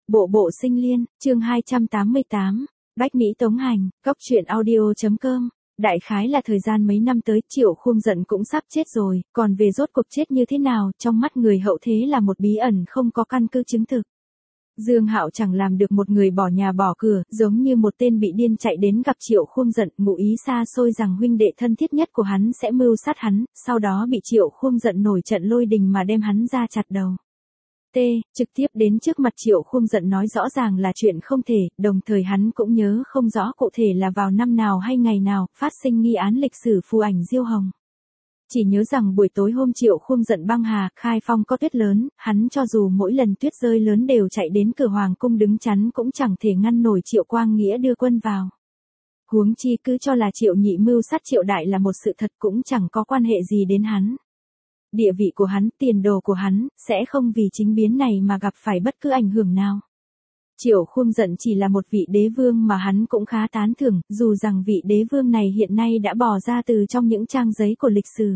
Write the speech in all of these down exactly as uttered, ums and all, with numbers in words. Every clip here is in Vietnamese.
Bộ bộ sinh liên, chương hai trăm tám mươi tám, Bách Mỹ Tống Hành, Cóc truyện audio chấm com. Đại khái là thời gian mấy năm tới, Triệu Khuông Dận cũng sắp chết rồi, còn về rốt cuộc chết như thế nào, trong mắt người hậu thế là một bí ẩn không có căn cứ chứng thực. Dương Hạo chẳng làm được một người bỏ nhà bỏ cửa, giống như một tên bị điên chạy đến gặp Triệu Khuông Dận, ngụ ý xa xôi rằng huynh đệ thân thiết nhất của hắn sẽ mưu sát hắn, sau đó bị Triệu Khuông Dận nổi trận lôi đình mà đem hắn ra chặt đầu. T, trực tiếp đến trước mặt Triệu Khuông Dận nói rõ ràng là chuyện không thể, đồng thời hắn cũng nhớ không rõ cụ thể là vào năm nào hay ngày nào, phát sinh nghi án lịch sử phù ảnh Diêu Hồng. Chỉ nhớ rằng buổi tối hôm Triệu Khuông Dận băng hà, khai phong có tuyết lớn, hắn cho dù mỗi lần tuyết rơi lớn đều chạy đến cửa hoàng cung đứng chắn cũng chẳng thể ngăn nổi Triệu Quang Nghĩa đưa quân vào. Huống chi cứ cho là Triệu Nhị mưu sát Triệu Đại là một sự thật cũng chẳng có quan hệ gì đến hắn. Địa vị của hắn, tiền đồ của hắn, sẽ không vì chính biến này mà gặp phải bất cứ ảnh hưởng nào. Triệu Khuông Dận chỉ là một vị đế vương mà hắn cũng khá tán thưởng, dù rằng vị đế vương này hiện nay đã bỏ ra từ trong những trang giấy của lịch sử.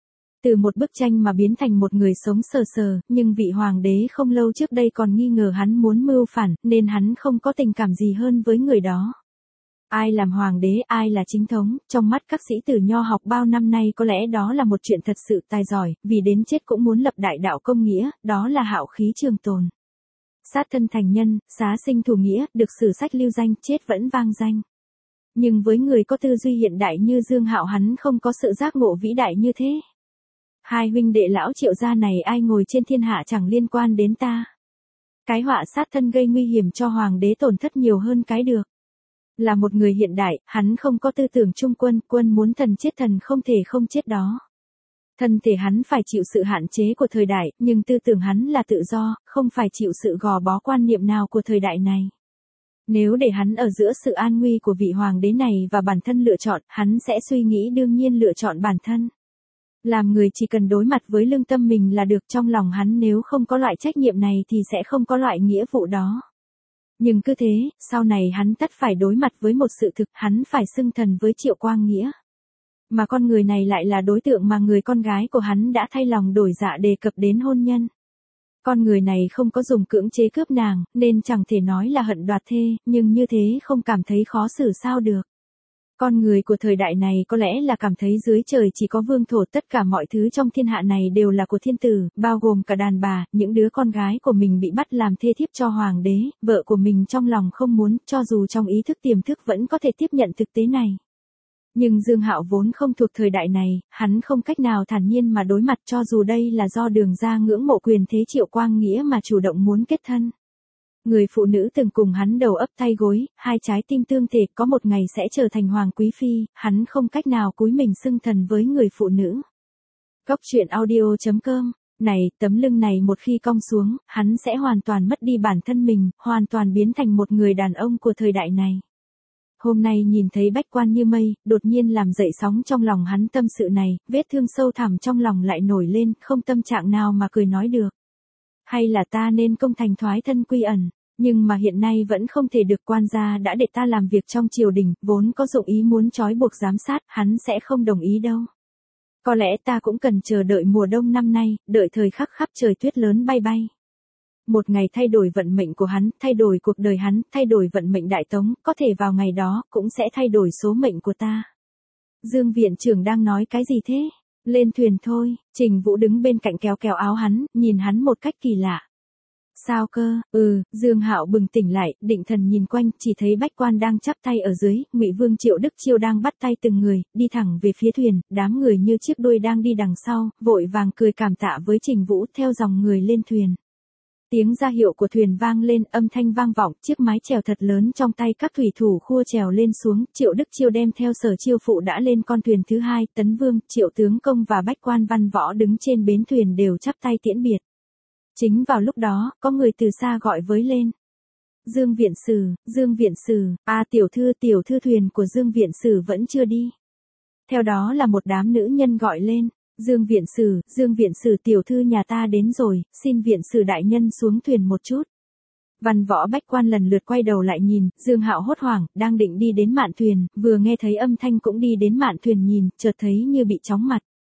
Từ một bức tranh mà biến thành một người sống sờ sờ, nhưng vị hoàng đế không lâu trước đây còn nghi ngờ hắn muốn mưu phản, nên hắn không có tình cảm gì hơn với người đó. Ai làm hoàng đế, ai là chính thống, trong mắt các sĩ tử nho học bao năm nay có lẽ đó là một chuyện thật sự tài giỏi, vì đến chết cũng muốn lập đại đạo công nghĩa, đó là hạo khí trường tồn. Sát thân thành nhân, xá sinh thủ nghĩa, được sử sách lưu danh, chết vẫn vang danh. Nhưng với người có tư duy hiện đại như Dương Hạo hắn không có sự giác ngộ vĩ đại như thế. Hai huynh đệ lão Triệu gia này ai ngồi trên thiên hạ chẳng liên quan đến ta. Cái họa sát thân gây nguy hiểm cho hoàng đế tổn thất nhiều hơn cái được. Là một người hiện đại, hắn không có tư tưởng trung quân, quân muốn thần chết thần không thể không chết đó. Thân thể hắn phải chịu sự hạn chế của thời đại, nhưng tư tưởng hắn là tự do, không phải chịu sự gò bó quan niệm nào của thời đại này. Nếu để hắn ở giữa sự an nguy của vị hoàng đế này và bản thân lựa chọn, hắn sẽ suy nghĩ đương nhiên lựa chọn bản thân. Làm người chỉ cần đối mặt với lương tâm mình là được, trong lòng hắn nếu không có loại trách nhiệm này thì sẽ không có loại nghĩa vụ đó. Nhưng cứ thế, sau này hắn tất phải đối mặt với một sự thực, hắn phải xưng thần với Triệu Quang Nghĩa. Mà con người này lại là đối tượng mà người con gái của hắn đã thay lòng đổi dạ đề cập đến hôn nhân. Con người này không có dùng cưỡng chế cướp nàng, nên chẳng thể nói là hận đoạt thê, nhưng như thế không cảm thấy khó xử sao được. Con người của thời đại này có lẽ là cảm thấy dưới trời chỉ có vương thổ, tất cả mọi thứ trong thiên hạ này đều là của thiên tử, bao gồm cả đàn bà, những đứa con gái của mình bị bắt làm thê thiếp cho hoàng đế, vợ của mình trong lòng không muốn, cho dù trong ý thức tiềm thức vẫn có thể tiếp nhận thực tế này. Nhưng Dương Hạo vốn không thuộc thời đại này, hắn không cách nào thản nhiên mà đối mặt, cho dù đây là do Đường gia ngưỡng mộ quyền thế Triệu Quang Nghĩa mà chủ động muốn kết thân. Người phụ nữ từng cùng hắn đầu ấp tay gối, hai trái tim tương thể, có một ngày sẽ trở thành hoàng quý phi, hắn không cách nào cúi mình xưng thần với người phụ nữ. Cóc truyện audio chấm com. Này, tấm lưng này một khi cong xuống, hắn sẽ hoàn toàn mất đi bản thân mình, hoàn toàn biến thành một người đàn ông của thời đại này. Hôm nay nhìn thấy Bách Quan như mây, đột nhiên làm dậy sóng trong lòng hắn, tâm sự này, vết thương sâu thẳm trong lòng lại nổi lên, không tâm trạng nào mà cười nói được. Hay là ta nên công thành thoái thân quy ẩn, nhưng mà hiện nay vẫn không thể được, quan gia đã để ta làm việc trong triều đình, vốn có dụng ý muốn trói buộc giám sát, hắn sẽ không đồng ý đâu. Có lẽ ta cũng cần chờ đợi mùa đông năm nay, đợi thời khắc khắp trời tuyết lớn bay bay. Một ngày thay đổi vận mệnh của hắn, thay đổi cuộc đời hắn, thay đổi vận mệnh Đại Tống, có thể vào ngày đó, cũng sẽ thay đổi số mệnh của ta. Dương viện trưởng đang nói cái gì thế? Lên thuyền thôi, Trình Vũ đứng bên cạnh kéo kéo áo hắn, nhìn hắn một cách kỳ lạ. Sao cơ? Ừ, Dương Hạo bừng tỉnh lại, định thần nhìn quanh, chỉ thấy Bách Quan đang chắp tay ở dưới, Ngụy Vương Triệu Đức Chiêu đang bắt tay từng người, đi thẳng về phía thuyền, đám người như chiếc đuôi đang đi đằng sau, vội vàng cười cảm tạ với Trình Vũ, theo dòng người lên thuyền. Tiếng ra hiệu của thuyền vang lên, âm thanh vang vọng, chiếc mái chèo thật lớn trong tay các thủy thủ khua chèo lên xuống, Triệu Đức Chiêu đem theo Sở Chiêu phụ đã lên con thuyền thứ hai, Tấn Vương, Triệu tướng công và Bách Quan văn võ đứng trên bến thuyền đều chắp tay tiễn biệt. Chính vào lúc đó, có người từ xa gọi với lên. Dương viện sử, Dương viện sử, a tiểu thư, tiểu thư thuyền của Dương viện sử vẫn chưa đi. Theo đó là một đám nữ nhân gọi lên. Dương viện sử, Dương viện sử tiểu thư nhà ta đến rồi, xin viện sử đại nhân xuống thuyền một chút. Văn võ Bách Quan lần lượt quay đầu lại nhìn, Dương Hạo hốt hoảng, đang định đi đến mạn thuyền, vừa nghe thấy âm thanh cũng đi đến mạn thuyền nhìn, chợt thấy như bị chóng mặt.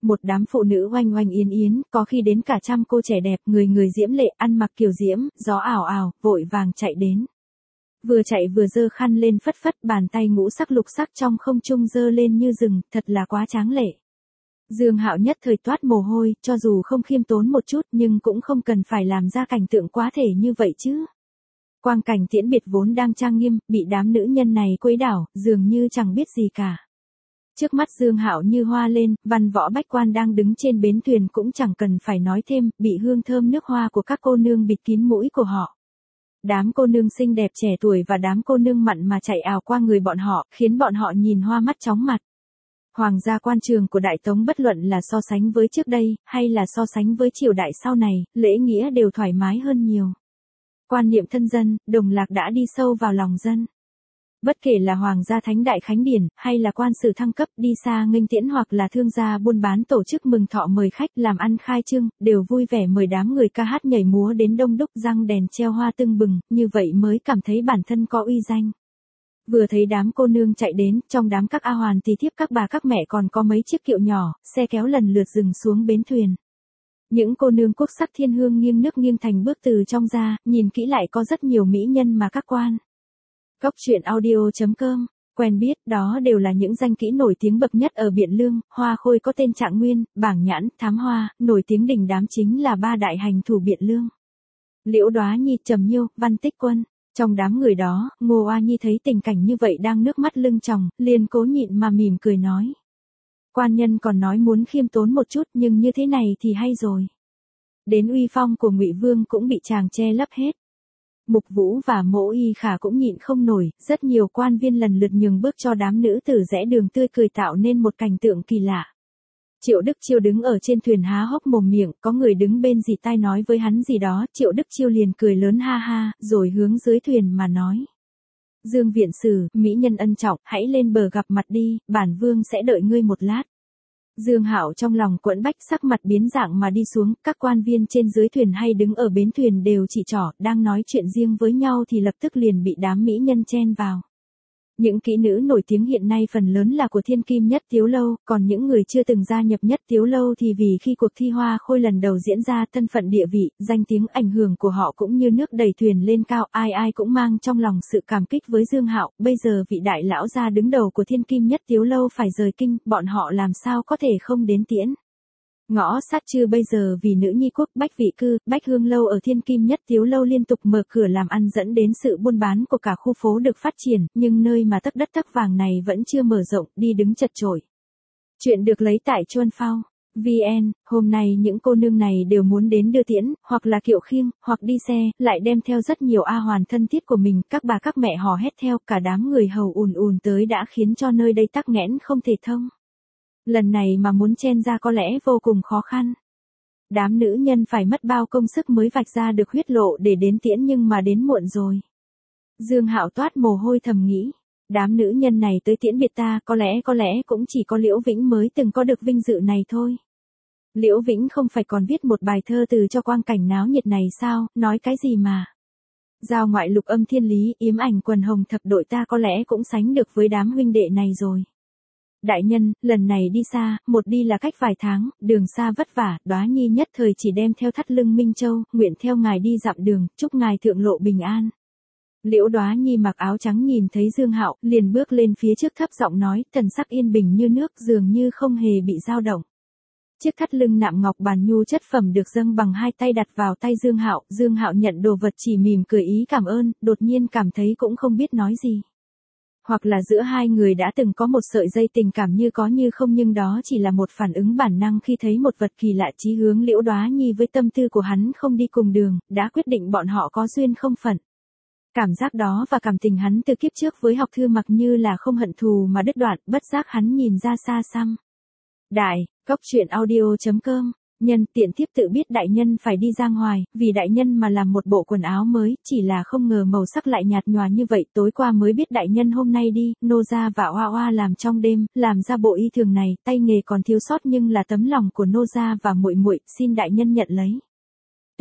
Một đám phụ nữ oanh oanh yến yến, có khi đến cả trăm cô trẻ đẹp, người người diễm lệ, ăn mặc kiều diễm, gió ảo ảo, vội vàng chạy đến. Vừa chạy vừa giơ khăn lên phất phất, bàn tay ngũ sắc lục sắc trong không trung giơ lên như rừng, thật là quá tráng lệ. Dương Hạo nhất thời toát mồ hôi, cho dù không khiêm tốn một chút nhưng cũng không cần phải làm ra cảnh tượng quá thể như vậy chứ. Quang cảnh tiễn biệt vốn đang trang nghiêm, bị đám nữ nhân này quấy đảo, dường như chẳng biết gì cả. Trước mắt Dương Hạo như hoa lên, văn võ bách quan đang đứng trên bến thuyền cũng chẳng cần phải nói thêm, bị hương thơm nước hoa của các cô nương bịt kín mũi của họ. Đám cô nương xinh đẹp trẻ tuổi và đám cô nương mặn mà chạy ào qua người bọn họ, khiến bọn họ nhìn hoa mắt chóng mặt. Hoàng gia quan trường của Đại Tống bất luận là so sánh với trước đây, hay là so sánh với triều đại sau này, lễ nghĩa đều thoải mái hơn nhiều. Quan niệm thân dân, đồng lạc đã đi sâu vào lòng dân. Bất kể là Hoàng gia Thánh Đại Khánh Điển, hay là quan sử thăng cấp đi xa nghênh tiễn hoặc là thương gia buôn bán tổ chức mừng thọ mời khách làm ăn khai trương, đều vui vẻ mời đám người ca hát nhảy múa đến đông đúc răng đèn treo hoa tưng bừng, như vậy mới cảm thấy bản thân có uy danh. Vừa thấy đám cô nương chạy đến, trong đám các a hoàn thì thiếp các bà các mẹ còn có mấy chiếc kiệu nhỏ, xe kéo lần lượt dừng xuống bến thuyền. Những cô nương quốc sắc thiên hương nghiêng nước nghiêng thành bước từ trong ra, nhìn kỹ lại có rất nhiều mỹ nhân mà các quan. Góc truyện audio chấm com, quen biết, đó đều là những danh kỹ nổi tiếng bậc nhất ở Biện Lương, Hoa Khôi có tên Trạng Nguyên, Bảng Nhãn, Thám Hoa, nổi tiếng đình đám chính là ba đại hành thủ Biện Lương. Liễu Đoá Nhi, Trầm Nhiêu, Văn Tích Quân. Trong đám người đó, Ngô Oa Nhi thấy tình cảnh như vậy đang nước mắt lưng tròng, liền cố nhịn mà mỉm cười nói. Quan nhân còn nói muốn khiêm tốn một chút nhưng như thế này thì hay rồi. Đến uy phong của Ngụy Vương cũng bị chàng che lấp hết. Mục Vũ và Mỗ Y Khả cũng nhịn không nổi, rất nhiều quan viên lần lượt nhường bước cho đám nữ tử rẽ đường tươi cười tạo nên một cảnh tượng kỳ lạ. Triệu Đức Chiêu đứng ở trên thuyền há hốc mồm miệng, có người đứng bên dì tai nói với hắn gì đó, Triệu Đức Chiêu liền cười lớn ha ha, rồi hướng dưới thuyền mà nói. Dương viện sử, mỹ nhân ân trọng, hãy lên bờ gặp mặt đi, bản vương sẽ đợi ngươi một lát. Dương Hạo trong lòng quẫn bách, sắc mặt biến dạng mà đi xuống, các quan viên trên dưới thuyền hay đứng ở bến thuyền đều chỉ trỏ, đang nói chuyện riêng với nhau thì lập tức liền bị đám mỹ nhân chen vào. Những kỹ nữ nổi tiếng hiện nay phần lớn là của Thiên Kim Nhất Tiếu Lâu, còn những người chưa từng gia nhập Nhất Tiếu Lâu thì vì khi cuộc thi Hoa Khôi lần đầu diễn ra, thân phận địa vị, danh tiếng ảnh hưởng của họ cũng như nước đẩy thuyền lên cao, ai ai cũng mang trong lòng sự cảm kích với Dương Hạo. Bây giờ vị đại lão gia đứng đầu của Thiên Kim Nhất Tiếu Lâu phải rời kinh, bọn họ làm sao có thể không đến tiễn. Ngõ sát trưa bây giờ vì nữ nhi quốc Bách Vị Cư, Bách Hương Lâu ở Thiên Kim Nhất Tiếu Lâu liên tục mở cửa làm ăn dẫn đến sự buôn bán của cả khu phố được phát triển, nhưng nơi mà tấc đất tấc vàng này vẫn chưa mở rộng, đi đứng chật chội. Chuyện được lấy tại Chuan Phao. vê en, hôm nay những cô nương này đều muốn đến đưa tiễn, hoặc là kiệu khiêng, hoặc đi xe, lại đem theo rất nhiều a hoàn thân thiết của mình, các bà các mẹ hò hét theo, cả đám người hầu ùn ùn tới đã khiến cho nơi đây tắc nghẽn không thể thông. Lần này mà muốn chen ra có lẽ vô cùng khó khăn. Đám nữ nhân phải mất bao công sức mới vạch ra được huyết lộ để đến tiễn nhưng mà đến muộn rồi. Dương Hạo toát mồ hôi thầm nghĩ, đám nữ nhân này tới tiễn biệt ta có lẽ có lẽ cũng chỉ có Liễu Vĩnh mới từng có được vinh dự này thôi. Liễu Vĩnh không phải còn viết một bài thơ từ cho quang cảnh náo nhiệt này sao, nói cái gì mà. Giao ngoại lục âm thiên lý, yếm ảnh quần hồng thập đội ta có lẽ cũng sánh được với đám huynh đệ này rồi. Đại nhân, lần này đi xa, một đi là cách vài tháng, đường xa vất vả, Đoá Nhi nhất thời chỉ đem theo thắt lưng Minh Châu, nguyện theo ngài đi dặm đường, chúc ngài thượng lộ bình an. Liễu Đoá Nhi mặc áo trắng nhìn thấy Dương Hạo, liền bước lên phía trước thấp giọng nói, thần sắc yên bình như nước, dường như không hề bị dao động. Chiếc thắt lưng nạm ngọc bàn nhu chất phẩm được dâng bằng hai tay đặt vào tay Dương Hạo, Dương Hạo nhận đồ vật chỉ mỉm cười ý cảm ơn, đột nhiên cảm thấy cũng không biết nói gì. Hoặc là giữa hai người đã từng có một sợi dây tình cảm như có như không, nhưng đó chỉ là một phản ứng bản năng khi thấy một vật kỳ lạ. Chí hướng Liễu Đoá Nhi với tâm tư của hắn không đi cùng đường, đã quyết định bọn họ có duyên không phận. Cảm giác đó và cảm tình hắn từ kiếp trước với Học Thư Mặc như là không hận thù mà đứt đoạn, bất giác hắn nhìn ra xa xăm. Đại, góc truyện audio chấm com. Nhân tiện tiếp tự biết đại nhân phải đi ra ngoài, vì đại nhân mà làm một bộ quần áo mới, chỉ là không ngờ màu sắc lại nhạt nhòa như vậy, tối qua mới biết đại nhân hôm nay đi, nô gia và oa oa làm trong đêm, làm ra bộ y thường này, tay nghề còn thiếu sót nhưng là tấm lòng của nô gia và muội muội, xin đại nhân nhận lấy.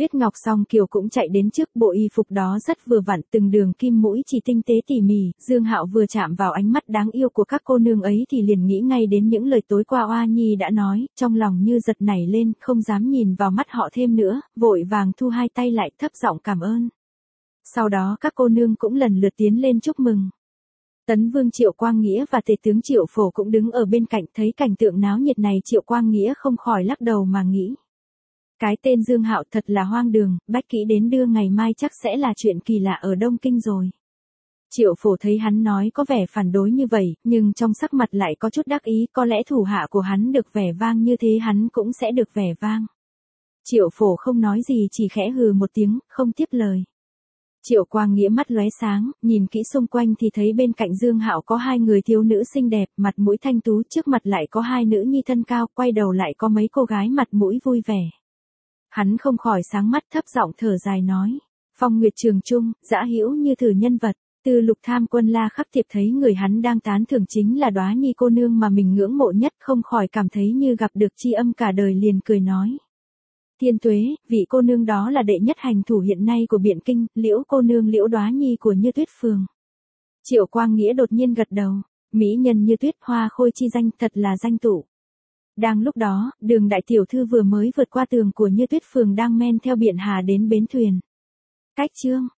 Tuyết Ngọc Song Kiều cũng chạy đến trước, bộ y phục đó rất vừa vặn, từng đường kim mũi chỉ tinh tế tỉ mỉ, Dương Hạo vừa chạm vào ánh mắt đáng yêu của các cô nương ấy thì liền nghĩ ngay đến những lời tối qua Oa Nhi đã nói, trong lòng như giật nảy lên, không dám nhìn vào mắt họ thêm nữa, vội vàng thu hai tay lại thấp giọng cảm ơn. Sau đó các cô nương cũng lần lượt tiến lên chúc mừng. Tấn Vương Triệu Quang Nghĩa và Tề tướng Triệu Phổ cũng đứng ở bên cạnh, thấy cảnh tượng náo nhiệt này Triệu Quang Nghĩa không khỏi lắc đầu mà nghĩ. Cái tên Dương Hạo thật là hoang đường, Bách Kỹ đến đưa ngày mai chắc sẽ là chuyện kỳ lạ ở Đông Kinh rồi. Triệu Phổ thấy hắn nói có vẻ phản đối như vậy, nhưng trong sắc mặt lại có chút đắc ý, có lẽ thủ hạ của hắn được vẻ vang như thế hắn cũng sẽ được vẻ vang. Triệu Phổ không nói gì chỉ khẽ hừ một tiếng, không tiếp lời. Triệu Quang Nghĩa mắt lóe sáng, nhìn kỹ xung quanh thì thấy bên cạnh Dương Hạo có hai người thiếu nữ xinh đẹp, mặt mũi thanh tú, trước mặt lại có hai nữ nhi thân cao, quay đầu lại có mấy cô gái mặt mũi vui vẻ. Hắn không khỏi sáng mắt, thấp giọng thở dài nói, Phong Nguyệt Trường Trung, dã hữu như thử nhân vật. Từ Lục Tham Quân La Khắc Thiệp thấy người hắn đang tán thưởng chính là Đóa Nhi cô nương mà mình ngưỡng mộ nhất, không khỏi cảm thấy như gặp được tri âm cả đời, liền cười nói. Thiên Tuế, vị cô nương đó là đệ nhất hành thủ hiện nay của Biện Kinh, Liễu cô nương Liễu Đóa Nhi của Như Tuyết Phường. Triệu Quang Nghĩa đột nhiên gật đầu, mỹ nhân Như Tuyết, hoa khôi chi danh, thật là danh tụ. Đang lúc đó, Đường đại tiểu thư vừa mới vượt qua tường của Như Tuyết Phường đang men theo Biện Hà đến bến thuyền. Cách chương